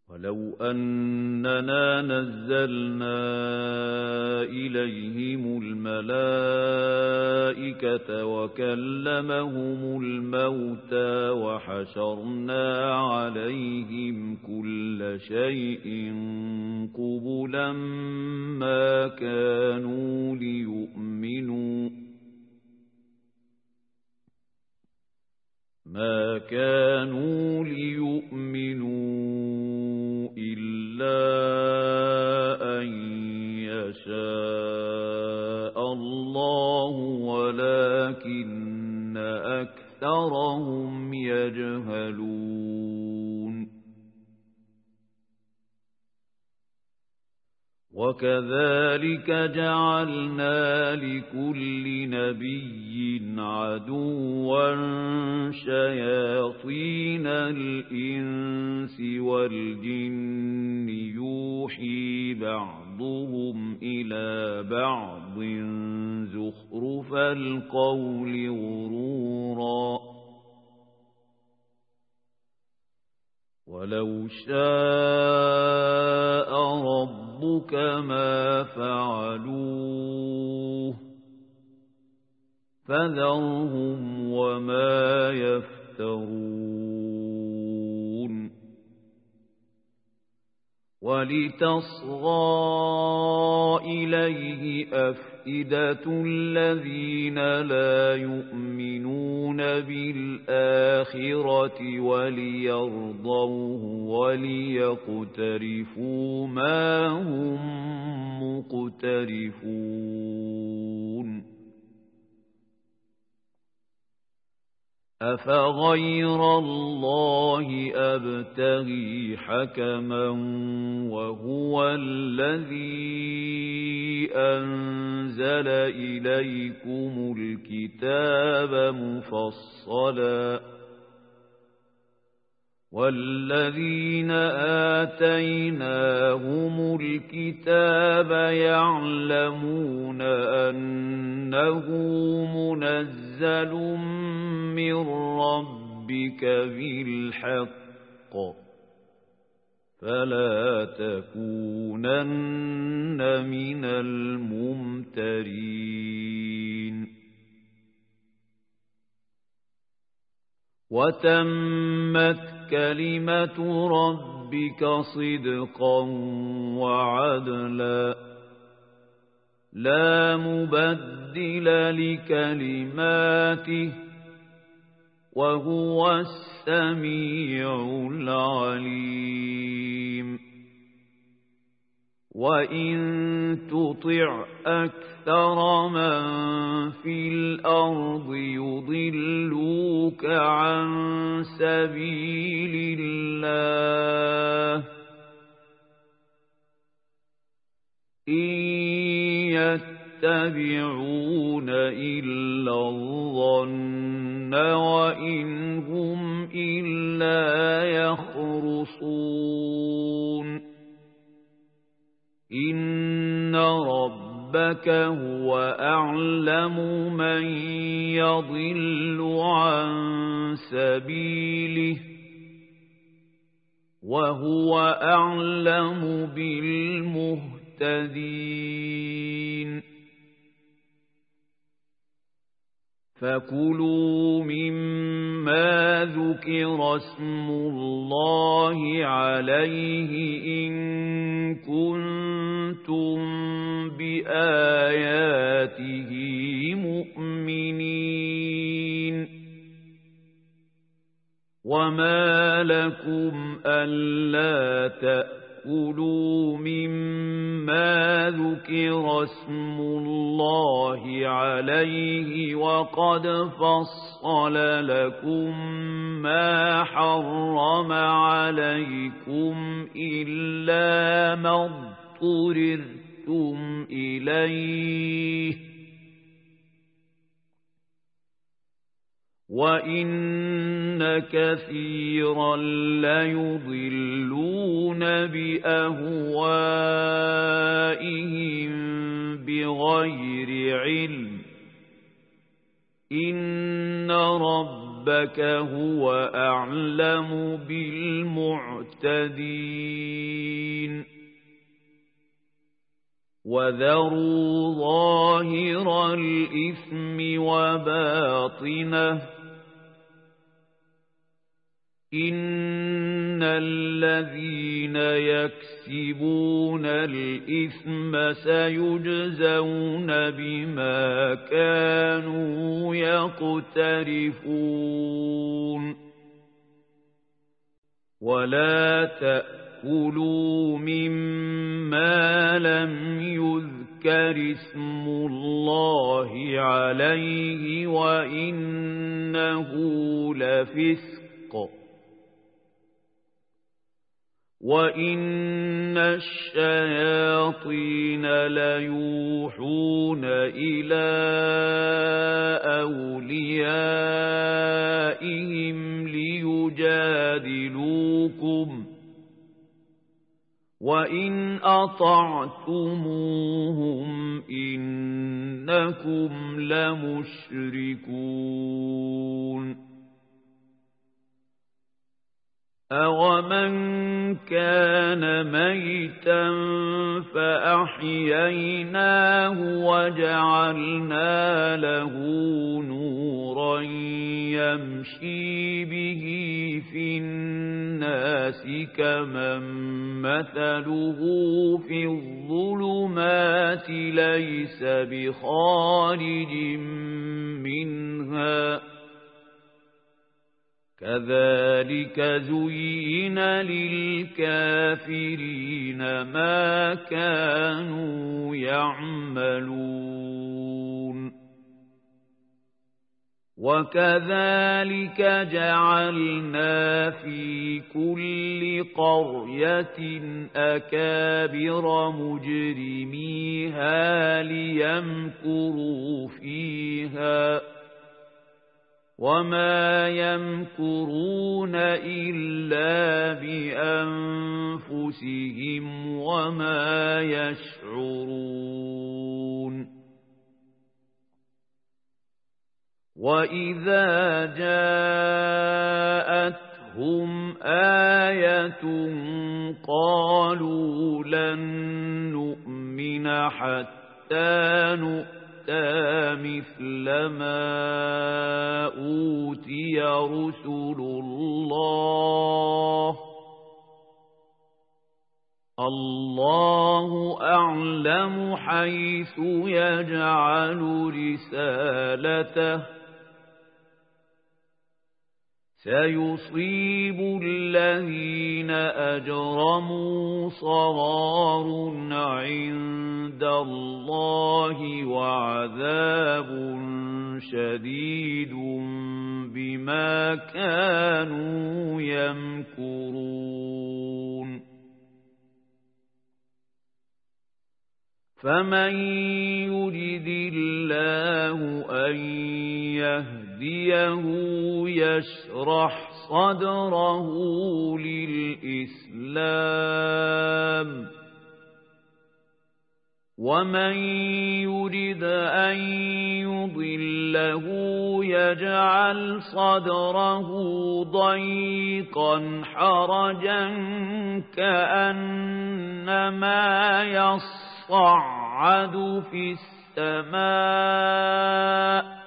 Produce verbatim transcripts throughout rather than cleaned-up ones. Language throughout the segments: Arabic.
ولو أننا نزلنا إليهم الملائكة وكلمهم الموتى وحشرنا عليهم كل شيء قبلا ما كانوا ليؤمنوا ما كانوا ليؤمنوا إلا أن يشاء الله ولكن أكثرهم يجهلون وكذلك جعلنا لكل نبي عدوا شياطين الإنس والجن يوحي بعضهم إلى بعض زخرف القول غرورا ولو شاء ربك ما فعلوه فذرهم وما يفترون ولتصغى إليه أفئدة الذين لا يؤمنون بالآخرة وليرضوه وليقترفوا ما هم مقترفون أفغير الله أبتغي حكما وهو الذي أنزل إليكم الكتاب مفصلا والذين آتيناهم الكتاب يعلمون أنه منزل من ربك بالحق فلا تكونن من الممترين وتمت كلمة ربك صدقا وعدلا لا مبدل لكلماته وهو السميع العليم وإن تطع أكثر من في الأرض يضلوك عن سبيل الله إن يتبعون إلا الظن وإن هم إلا يخرصون إن ربك هو أعلم من يضل عن سبيله وهو أعلم بالمهتدين فكلوا مما ذكر اسم الله عليه إن كنتم بآياته مؤمنين وما لكم ألا تأكلوا مما ذكر اسم الله عليه وقد فصل لكم ما حرم عليكم إلا ما اضطررتم إليه وإن كثيرا ليضلون بأهوائهم بغير علم إن ربك ربك هو أعلم بالمعتدين وذروا ظاهر الإثم وباطنه إن الذين يكسبون الإثم سيجزون بما كانوا يقترفون ولا تأكلوا مما لم يذكر اسم الله عليه وإنه لفسق وَإِنَّ الشَّيَاطِينَ لَيُوحُونَ إِلَى أَوْلِيَائِهِمْ لِيُجَادِلُوكُمْ وَإِنْ أَطَعْتُمُوهُمْ إِنَّكُمْ لَمُشْرِكُونَ أَوَمَنْ كَانَ مَيْتًا فَأَحْيَيْنَاهُ وَجَعَلْنَا لَهُ نُورًا يَمْشِي بِهِ فِي النَّاسِ كَمَنْ مَثَلُهُ فِي الظُّلُمَاتِ لَيْسَ بِخَارِجٍ مِنْهَا كذلك زين للكافرين ما كانوا يعملون وكذلك جعلنا في كل قرية أكابر مجرميها ليمكروا فيها وما يمكرون إلا بأنفسهم وما يشعرون وإذا جاءتهم آية قالوا لن نؤمن حتى نؤمن مثل ما أوتي رسل الله الله أعلم حيث يجعل رسالته سيصيب الذين أجرموا صغار عند الله وعذاب شديد بما كانوا يمكرون فمن يرد الله أن يهديه يشرح صدره للإسلام ومن يرد أن يضله يجعل صدره ضيقا حرجا كأنما يصعد في السماء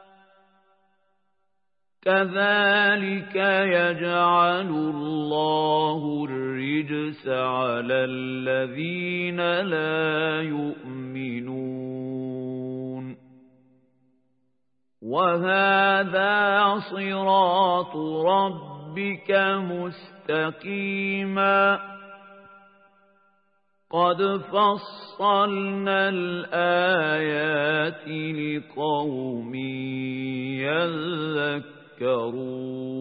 كذلك يجعل الله الرجس على الذين لا يؤمنون وهذا صراط ربك مستقيما قد فصلنا الآيات لقوم يذكرون